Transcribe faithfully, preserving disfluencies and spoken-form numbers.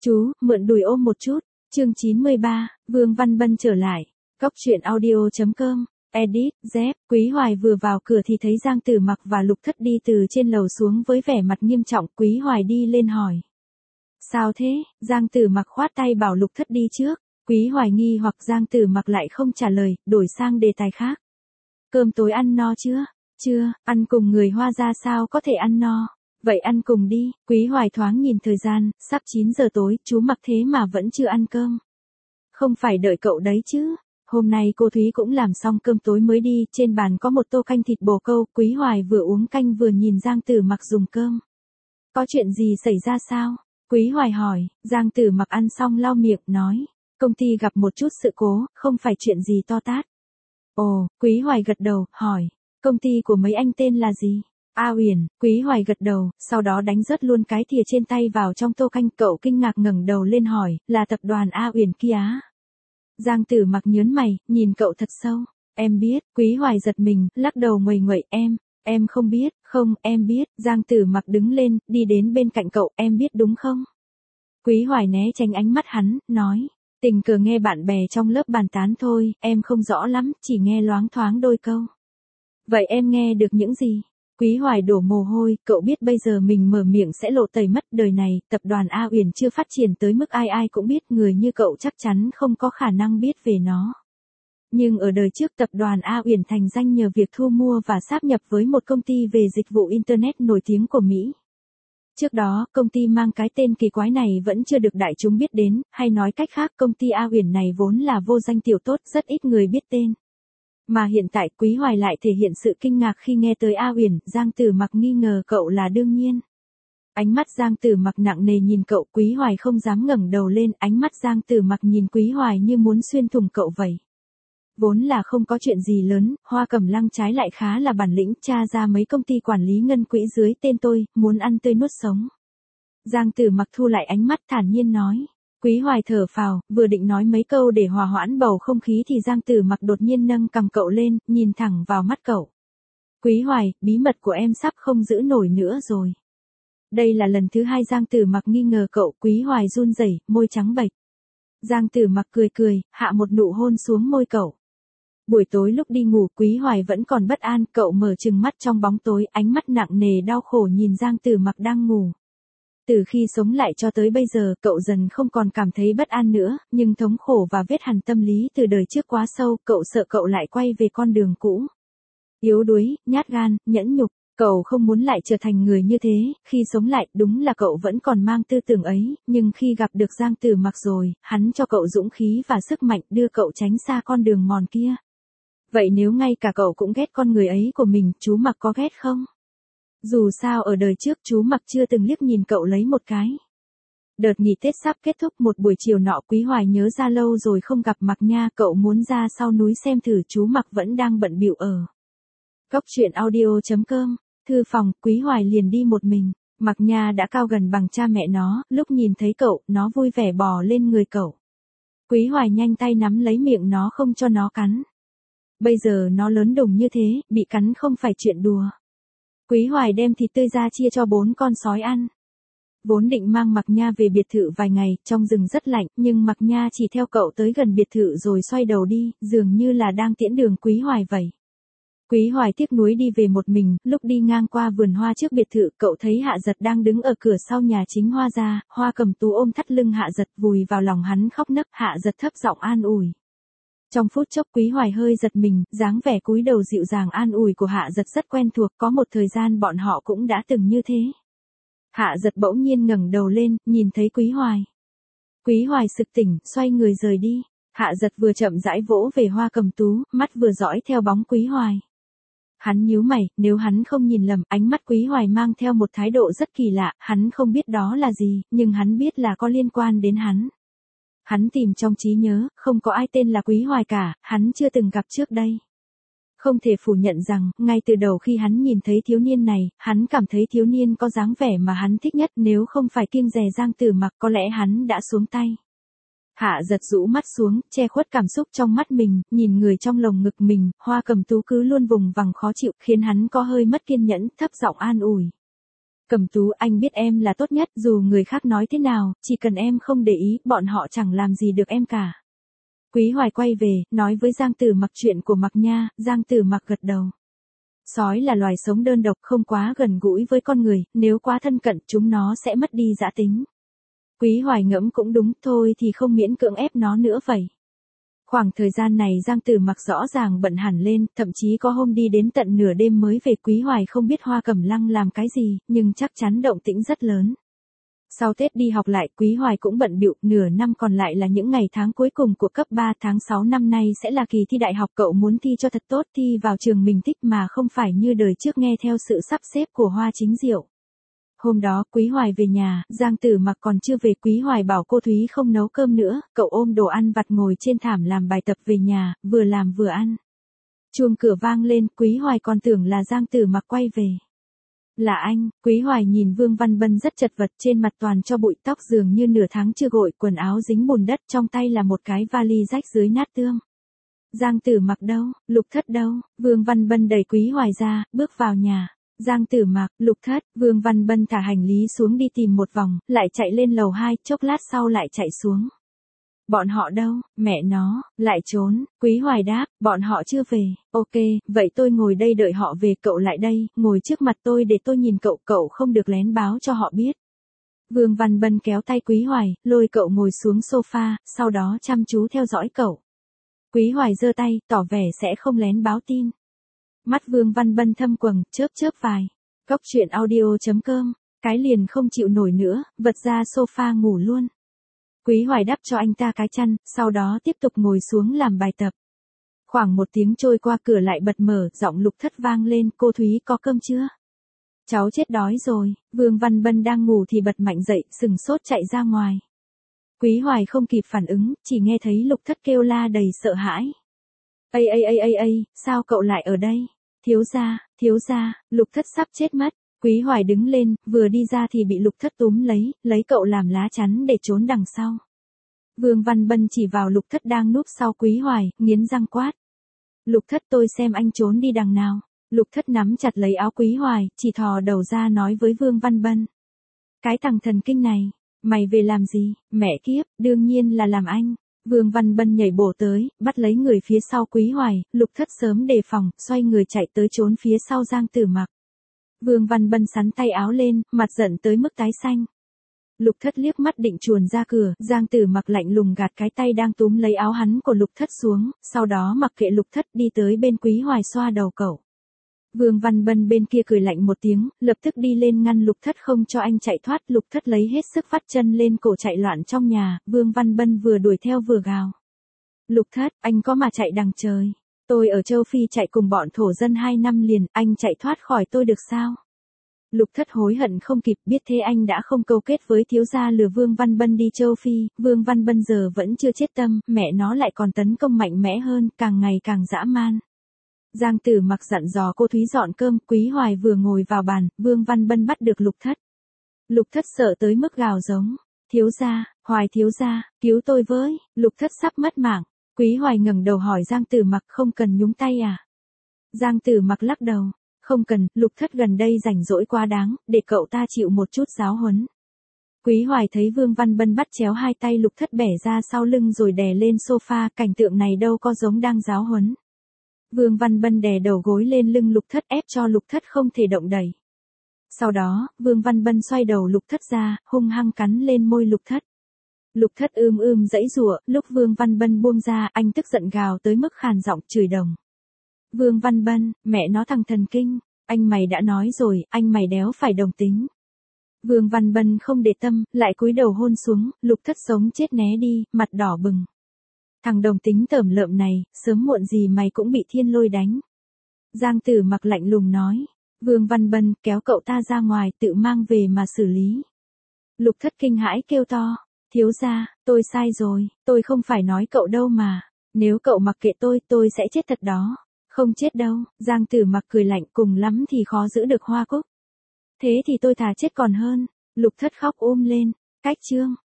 Chú, mượn đùi ôm một chút. Chương chín mươi ba, Vương Văn Bân trở lại. Cóc truyện audio chấm com. Edit, dép, Quý Hoài vừa vào cửa thì thấy Giang Tử Mặc và Lục Thất đi từ trên lầu xuống với vẻ mặt nghiêm trọng. Quý Hoài đi lên hỏi. Sao thế? Giang Tử Mặc khoát tay bảo Lục Thất đi trước. Quý Hoài nghi hoặc Giang Tử Mặc lại không trả lời, đổi sang đề tài khác. Cơm tối ăn no chưa? Chưa, ăn cùng người Hoa ra sao có thể ăn no? Vậy ăn cùng đi. Quý Hoài thoáng nhìn thời gian, sắp chín giờ tối, chú Mặc thế mà vẫn chưa ăn cơm. Không phải đợi cậu đấy chứ. Hôm nay cô Thúy cũng làm xong cơm tối mới đi, trên bàn có một tô canh thịt bồ câu, Quý Hoài vừa uống canh vừa nhìn Giang Tử Mặc dùng cơm. Có chuyện gì xảy ra sao? Quý Hoài hỏi. Giang Tử Mặc ăn xong lau miệng, nói. Công ty gặp một chút sự cố, không phải chuyện gì to tát. Ồ, Quý Hoài gật đầu, hỏi. Công ty của mấy anh tên là gì? A Uyển. Quý Hoài gật đầu, sau đó đánh rớt luôn cái thìa trên tay vào trong tô canh. Cậu kinh ngạc ngẩng đầu lên hỏi, là tập đoàn A Uyển kia á? Giang Tử Mặc nhớn mày, nhìn cậu thật sâu. Em biết. Quý Hoài giật mình, lắc đầu nguầy nguậy. Em, em không biết. Không, em biết. Giang Tử Mặc đứng lên, đi đến bên cạnh cậu. Em biết đúng không? Quý Hoài né tránh ánh mắt hắn, nói. Tình cờ nghe bạn bè trong lớp bàn tán thôi, em không rõ lắm, chỉ nghe loáng thoáng đôi câu. Vậy em nghe được những gì? Quý Hoài đổ mồ hôi, cậu biết bây giờ mình mở miệng sẽ lộ tẩy mất. Đời này, tập đoàn A Uyển chưa phát triển tới mức ai ai cũng biết, người như cậu chắc chắn không có khả năng biết về nó. Nhưng ở đời trước tập đoàn A Uyển thành danh nhờ việc thu mua và sáp nhập với một công ty về dịch vụ Internet nổi tiếng của Mỹ. Trước đó, công ty mang cái tên kỳ quái này vẫn chưa được đại chúng biết đến, hay nói cách khác công ty A Uyển này vốn là vô danh tiểu tốt, rất ít người biết tên. Mà hiện tại Quý Hoài lại thể hiện sự kinh ngạc khi nghe tới A Uyển. Giang Tử Mặc nghi ngờ cậu là đương nhiên. Ánh mắt Giang Tử Mặc nặng nề nhìn cậu, Quý Hoài không dám ngẩng đầu lên, ánh mắt Giang Tử Mặc nhìn Quý Hoài như muốn xuyên thủng cậu vậy. Vốn là không có chuyện gì lớn, Hoa Cẩm Lăng trái lại khá là bản lĩnh, tra ra mấy công ty quản lý ngân quỹ dưới tên tôi, muốn ăn tươi nuốt sống. Giang Tử Mặc thu lại ánh mắt thản nhiên nói. Quý Hoài thở phào, vừa định nói mấy câu để hòa hoãn bầu không khí thì Giang Tử Mặc đột nhiên nâng cằm cậu lên, nhìn thẳng vào mắt cậu. Quý Hoài, bí mật của em sắp không giữ nổi nữa rồi. Đây là lần thứ hai Giang Tử Mặc nghi ngờ cậu. Quý Hoài run rẩy, môi trắng bệch. Giang Tử Mặc cười cười, hạ một nụ hôn xuống môi cậu. Buổi tối lúc đi ngủ, Quý Hoài vẫn còn bất an, cậu mở trừng mắt trong bóng tối, ánh mắt nặng nề đau khổ nhìn Giang Tử Mặc đang ngủ. Từ khi sống lại cho tới bây giờ, cậu dần không còn cảm thấy bất an nữa, nhưng thống khổ và vết hằn tâm lý từ đời trước quá sâu, cậu sợ cậu lại quay về con đường cũ. Yếu đuối, nhát gan, nhẫn nhục, cậu không muốn lại trở thành người như thế. Khi sống lại, đúng là cậu vẫn còn mang tư tưởng ấy, nhưng khi gặp được Giang Tử Mặc rồi, hắn cho cậu dũng khí và sức mạnh đưa cậu tránh xa con đường mòn kia. Vậy nếu ngay cả cậu cũng ghét con người ấy của mình, chú Mặc có ghét không? Dù sao ở đời trước chú Mặc chưa từng liếc nhìn cậu lấy một cái. Đợt nghỉ Tết sắp kết thúc, một buổi chiều nọ Quý Hoài nhớ ra lâu rồi không gặp Mặc Nha, cậu muốn ra sau núi xem thử, chú Mặc vẫn đang bận bịu ở. Cóc truyện audio chấm com, thư phòng, Quý Hoài liền đi một mình. Mặc Nha đã cao gần bằng cha mẹ nó, lúc nhìn thấy cậu, nó vui vẻ bò lên người cậu. Quý Hoài nhanh tay nắm lấy miệng nó không cho nó cắn. Bây giờ nó lớn đùng như thế, bị cắn không phải chuyện đùa. Quý Hoài đem thịt tươi ra chia cho bốn con sói ăn. Vốn định mang Mặc Nha về biệt thự vài ngày, trong rừng rất lạnh, nhưng Mặc Nha chỉ theo cậu tới gần biệt thự rồi xoay đầu đi, dường như là đang tiễn đường Quý Hoài vậy. Quý Hoài tiếc nuối đi về một mình, lúc đi ngang qua vườn hoa trước biệt thự, cậu thấy Hạ Giật đang đứng ở cửa sau nhà chính Hoa ra, Hoa Cầm Tú ôm thắt lưng Hạ Giật, vùi vào lòng hắn khóc nấc. Hạ Giật thấp giọng an ủi. Trong phút chốc Quý Hoài hơi giật mình, dáng vẻ cúi đầu dịu dàng an ủi của Hạ Giật rất quen thuộc, có một thời gian bọn họ cũng đã từng như thế. Hạ Giật bỗng nhiên ngẩng đầu lên, nhìn thấy Quý Hoài. Quý Hoài sực tỉnh, xoay người rời đi. Hạ Giật vừa chậm rãi vỗ về Hoa Cầm Tú, mắt vừa dõi theo bóng Quý Hoài. Hắn nhíu mày, nếu hắn không nhìn lầm, ánh mắt Quý Hoài mang theo một thái độ rất kỳ lạ, hắn không biết đó là gì, nhưng hắn biết là có liên quan đến hắn. Hắn tìm trong trí nhớ, không có ai tên là Quý Hoài cả, hắn chưa từng gặp trước đây. Không thể phủ nhận rằng, ngay từ đầu khi hắn nhìn thấy thiếu niên này, hắn cảm thấy thiếu niên có dáng vẻ mà hắn thích nhất, nếu không phải kiêng dè Giang Tử Mặc có lẽ hắn đã xuống tay. Hạ Giật rũ mắt xuống, che khuất cảm xúc trong mắt mình, nhìn người trong lồng ngực mình, Hoa Cầm Tú cứ luôn vùng vằng khó chịu, khiến hắn có hơi mất kiên nhẫn, thấp giọng an ủi. Cẩm Tú, anh biết em là tốt nhất, dù người khác nói thế nào, chỉ cần em không để ý, bọn họ chẳng làm gì được em cả. Quý Hoài quay về, nói với Giang Tử Mặc chuyện của Mặc Nha, Giang Tử Mặc gật đầu. Sói là loài sống đơn độc, không quá gần gũi với con người, nếu quá thân cận chúng nó sẽ mất đi dã tính. Quý Hoài ngẫm cũng đúng, thôi thì không miễn cưỡng ép nó nữa vậy. Khoảng thời gian này Giang Tử Mặc rõ ràng bận hẳn lên, thậm chí có hôm đi đến tận nửa đêm mới về. Quý Hoài không biết Hoa Cẩm Lăng làm cái gì, nhưng chắc chắn động tĩnh rất lớn. Sau Tết đi học lại, Quý Hoài cũng bận bịu, nửa năm còn lại là những ngày tháng cuối cùng của cấp ba. Tháng sáu năm nay sẽ là kỳ thi đại học, cậu muốn thi cho thật tốt, thi vào trường mình thích mà không phải như đời trước nghe theo sự sắp xếp của Hoa Chính Diệu. Hôm đó, Quý Hoài về nhà, Giang Tử Mặc còn chưa về. Quý Hoài bảo cô Thúy không nấu cơm nữa, cậu ôm đồ ăn vặt ngồi trên thảm làm bài tập về nhà, vừa làm vừa ăn. Chuông cửa vang lên, Quý Hoài còn tưởng là Giang Tử Mặc quay về. Là anh. Quý Hoài nhìn Vương Văn Bân rất chật vật, trên mặt toàn cho bụi, tóc dường như nửa tháng chưa gội, quần áo dính bùn đất, trong tay là một cái vali rách dưới nát tương. Giang Tử Mặc đâu, Lục Thất đâu? Vương Văn Bân đẩy Quý Hoài ra, bước vào nhà. Giang Tử Mặc, Lục Thất, Vương Văn Bân thả hành lý xuống đi tìm một vòng, lại chạy lên lầu hai, chốc lát sau lại chạy xuống. Bọn họ đâu, mẹ nó, lại trốn. Quý Hoài đáp, bọn họ chưa về. Ok, vậy tôi ngồi đây đợi họ về, cậu lại đây, ngồi trước mặt tôi để tôi nhìn cậu, cậu không được lén báo cho họ biết. Vương Văn Bân kéo tay Quý Hoài, lôi cậu ngồi xuống sofa, sau đó chăm chú theo dõi cậu. Quý Hoài giơ tay, tỏ vẻ sẽ không lén báo tin. Mắt Vương Văn Bân thâm quầng, chớp chớp vài. Cóc truyện audio chấm com, cái liền không chịu nổi nữa, vật ra sofa ngủ luôn. Quý Hoài đắp cho anh ta cái chăn, sau đó tiếp tục ngồi xuống làm bài tập. Khoảng một tiếng trôi qua, cửa lại bật mở, giọng Lục Thất vang lên, cô Thúy có cơm chưa? Cháu chết đói rồi. Vương Văn Bân đang ngủ thì bật mạnh dậy, sừng sốt chạy ra ngoài. Quý Hoài không kịp phản ứng, chỉ nghe thấy Lục Thất kêu la đầy sợ hãi. Ây ây ây ây ây, sao cậu lại ở đây? Thiếu gia, thiếu gia, Lục Thất sắp chết mất. Quý Hoài đứng lên, vừa đi ra thì bị Lục Thất túm lấy, lấy cậu làm lá chắn để trốn đằng sau. Vương Văn Bân chỉ vào Lục Thất đang núp sau Quý Hoài, nghiến răng quát. Lục Thất, tôi xem anh trốn đi đằng nào. Lục Thất nắm chặt lấy áo Quý Hoài, chỉ thò đầu ra nói với Vương Văn Bân. Cái thằng thần kinh này, mày về làm gì? Mẹ kiếp, đương nhiên là làm anh. Vương Văn Bân nhảy bổ tới, bắt lấy người phía sau Quý Hoài, Lục Thất sớm đề phòng, xoay người chạy tới trốn phía sau Giang Tử Mặc. Vương Văn Bân sắn tay áo lên, mặt giận tới mức tái xanh. Lục Thất liếc mắt định chuồn ra cửa, Giang Tử Mặc lạnh lùng gạt cái tay đang túm lấy áo hắn của Lục Thất xuống, sau đó mặc kệ Lục Thất đi tới bên Quý Hoài xoa đầu cậu. Vương Văn Bân bên kia cười lạnh một tiếng, lập tức đi lên ngăn Lục Thất không cho anh chạy thoát. Lục Thất lấy hết sức vắt chân lên cổ chạy loạn trong nhà, Vương Văn Bân vừa đuổi theo vừa gào. Lục Thất, anh có mà chạy đằng trời. Tôi ở châu Phi chạy cùng bọn thổ dân hai năm liền, anh chạy thoát khỏi tôi được sao? Lục Thất hối hận không kịp, biết thế anh đã không câu kết với thiếu gia lừa Vương Văn Bân đi châu Phi. Vương Văn Bân giờ vẫn chưa chết tâm, mẹ nó lại còn tấn công mạnh mẽ hơn, càng ngày càng dã man. Giang Tử Mặc dặn dò cô Thúy dọn cơm, Quý Hoài vừa ngồi vào bàn, Vương Văn Bân bắt được Lục Thất. Lục Thất sợ tới mức gào giống. Thiếu gia, Hoài thiếu gia, cứu tôi với, Lục Thất sắp mất mạng. Quý Hoài ngẩng đầu hỏi Giang Tử Mặc, không cần nhúng tay à? Giang Tử Mặc lắc đầu. Không cần, Lục Thất gần đây rảnh rỗi quá đáng, để cậu ta chịu một chút giáo huấn. Quý Hoài thấy Vương Văn Bân bắt chéo hai tay Lục Thất bẻ ra sau lưng rồi đè lên sofa, cảnh tượng này đâu có giống đang giáo huấn. Vương Văn Bân đè đầu gối lên lưng Lục Thất ép cho Lục Thất không thể động đẩy. Sau đó, Vương Văn Bân xoay đầu Lục Thất ra, hung hăng cắn lên môi Lục Thất. Lục Thất ưm ưm giãy giụa, lúc Vương Văn Bân buông ra, anh tức giận gào tới mức khàn giọng chửi đồng. Vương Văn Bân, mẹ nó thằng thần kinh, anh mày đã nói rồi, anh mày đéo phải đồng tính. Vương Văn Bân không để tâm, lại cúi đầu hôn xuống, Lục Thất sống chết né đi, mặt đỏ bừng. Thằng đồng tính tởm lợm này, sớm muộn gì mày cũng bị thiên lôi đánh. Giang Tử Mặc lạnh lùng nói. Vương Văn Bân kéo cậu ta ra ngoài, tự mang về mà xử lý. Lục Thất kinh hãi kêu to. Thiếu gia, tôi sai rồi, tôi không phải nói cậu đâu mà. Nếu cậu mặc kệ tôi, tôi sẽ chết thật đó. Không chết đâu, Giang Tử Mặc cười lạnh, cùng lắm thì khó giữ được Hoa Cúc. Thế thì tôi thà chết còn hơn. Lục Thất khóc um lên. Cách chương.